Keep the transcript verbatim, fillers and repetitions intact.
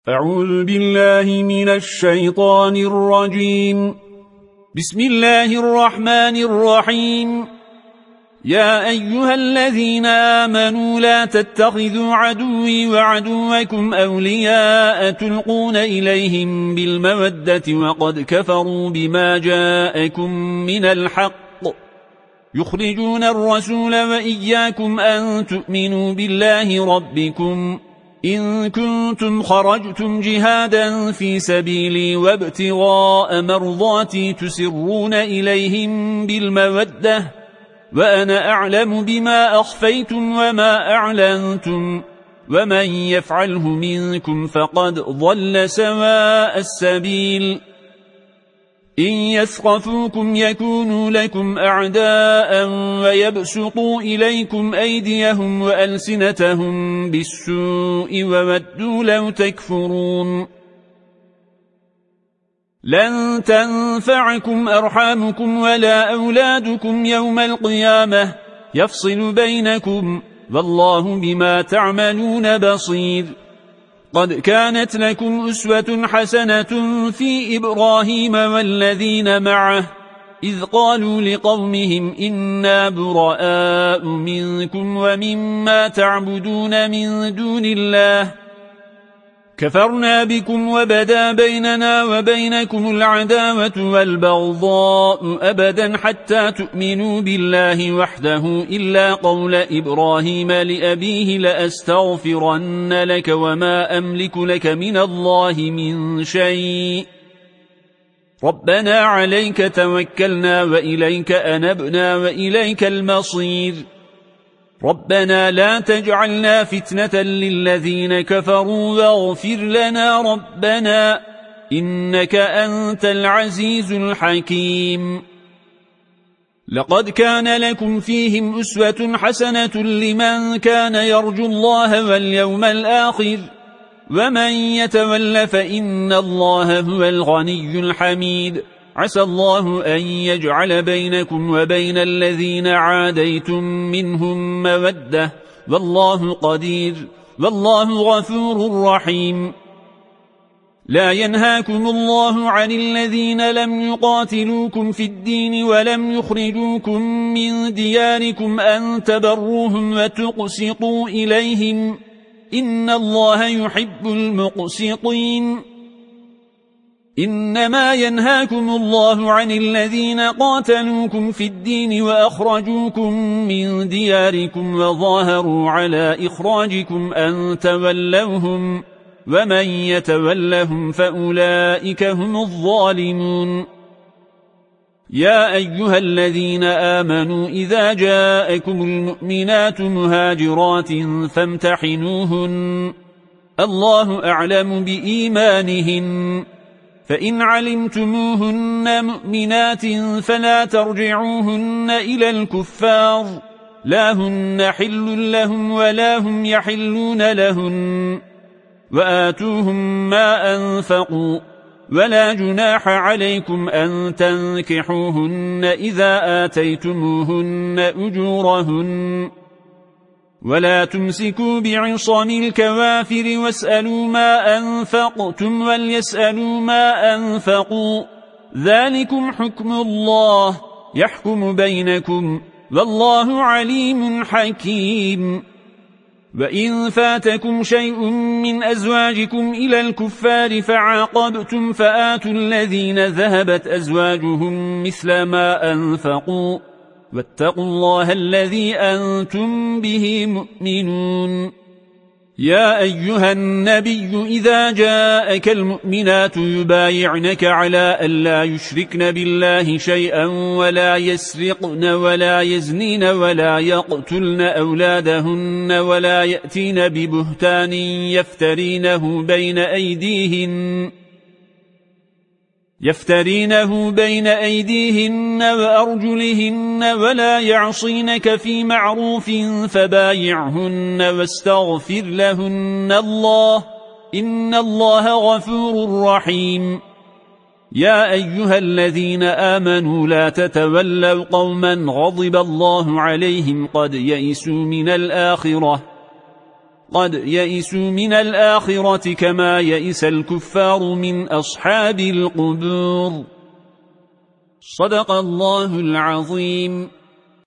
أعوذ بالله من الشيطان الرجيم. بسم الله الرحمن الرحيم. يا أيها الذين آمنوا لا تتخذوا عدوي وعدوكم أولياء تلقون إليهم بالمودة وقد كفروا بما جاءكم من الحق يخرجون الرسول وإياكم أن تؤمنوا بالله ربكم إن كنتم خرجتم جهادا في سبيلي وابتغاء مرضاتي تسرون إليهم بالمودة وأنا أعلم بما أخفيتم وما أعلنتم ومن يفعله منكم فقد ضل سواء السبيل إن يثقفوكم يكونوا لكم أعداء ويبسطوا إليكم أيديهم وألسنتهم بالسوء وودوا لو تكفرون لن تنفعكم أرحامكم ولا أولادكم يوم القيامة يفصل بينكم والله بما تعملون بصير قد كانت لكم أسوة حسنة في إبراهيم والذين معه إذ قالوا لقومهم إنا براء منكم ومما تعبدون من دون الله كفرنا بكم وبدا بيننا وبينكم العداوة والبغضاء أبدا حتى تؤمنوا بالله وحده إلا قول إبراهيم لأبيه لأستغفرن لك وما أملك لك من الله من شيء ربنا عليك توكلنا وإليك أنبنا وإليك المصير ربنا لا تجعلنا فتنة للذين كفروا واغفر لنا ربنا إنك أنت العزيز الحكيم لقد كان لكم فيهم أسوة حسنة لمن كان يرجو الله واليوم الآخر ومن يتول فإن الله هو الغني الحميد عسى الله أن يجعل بينكم وبين الذين عاديتم منهم مودة والله قدير والله غفور رحيم لا ينهاكم الله عن الذين لم يقاتلوكم في الدين ولم يخرجوكم من دياركم أن تبروهم وتقسطوا إليهم إن الله يحب المقسطين إنما ينهاكم الله عن الذين قاتلوكم في الدين وأخرجوكم من دياركم وظاهروا على إخراجكم أن تولوهم ومن يتولهم فأولئك هم الظالمون يا أيها الذين آمنوا إذا جاءكم المؤمنات مهاجرات فامتحنوهن الله أعلم بإيمانهن فإن علمتموهن مؤمنات فلا ترجعوهن إلى الكفار لا هن حل لهم ولا هم يحلون لهن وآتوهم ما أنفقوا ولا جناح عليكم أن تنكحوهن إذا آتيتموهن أجورهن ولا تمسكوا بعصم الكوافر واسألوا ما أنفقتم وليسألوا ما أنفقوا ذلكم حكم الله يحكم بينكم والله عليم حكيم وإن فاتكم شيء من أزواجكم إلى الكفار فعاقبتم فآتوا الذين ذهبت أزواجهم مثل ما أنفقوا واتقوا الله الذي أنتم به مؤمنون يا أيها النبي إذا جاءك المؤمنات يبايعنك على ألا يشركن بالله شيئا ولا يسرقن ولا يزنين ولا يقتلن أولادهن ولا يأتين ببهتان يفترينه بين أيديهن يفترينه بين أيديهن وأرجلهن ولا يعصينك في معروف فبايعهن واستغفر لهن الله إن الله غفور رحيم يا أيها الذين آمنوا لا تتولوا قوما غضب الله عليهم قد يئسوا من الآخرة قد يئسوا من الآخرة كما يئس الكفار من أصحاب القبور. صدق الله العظيم.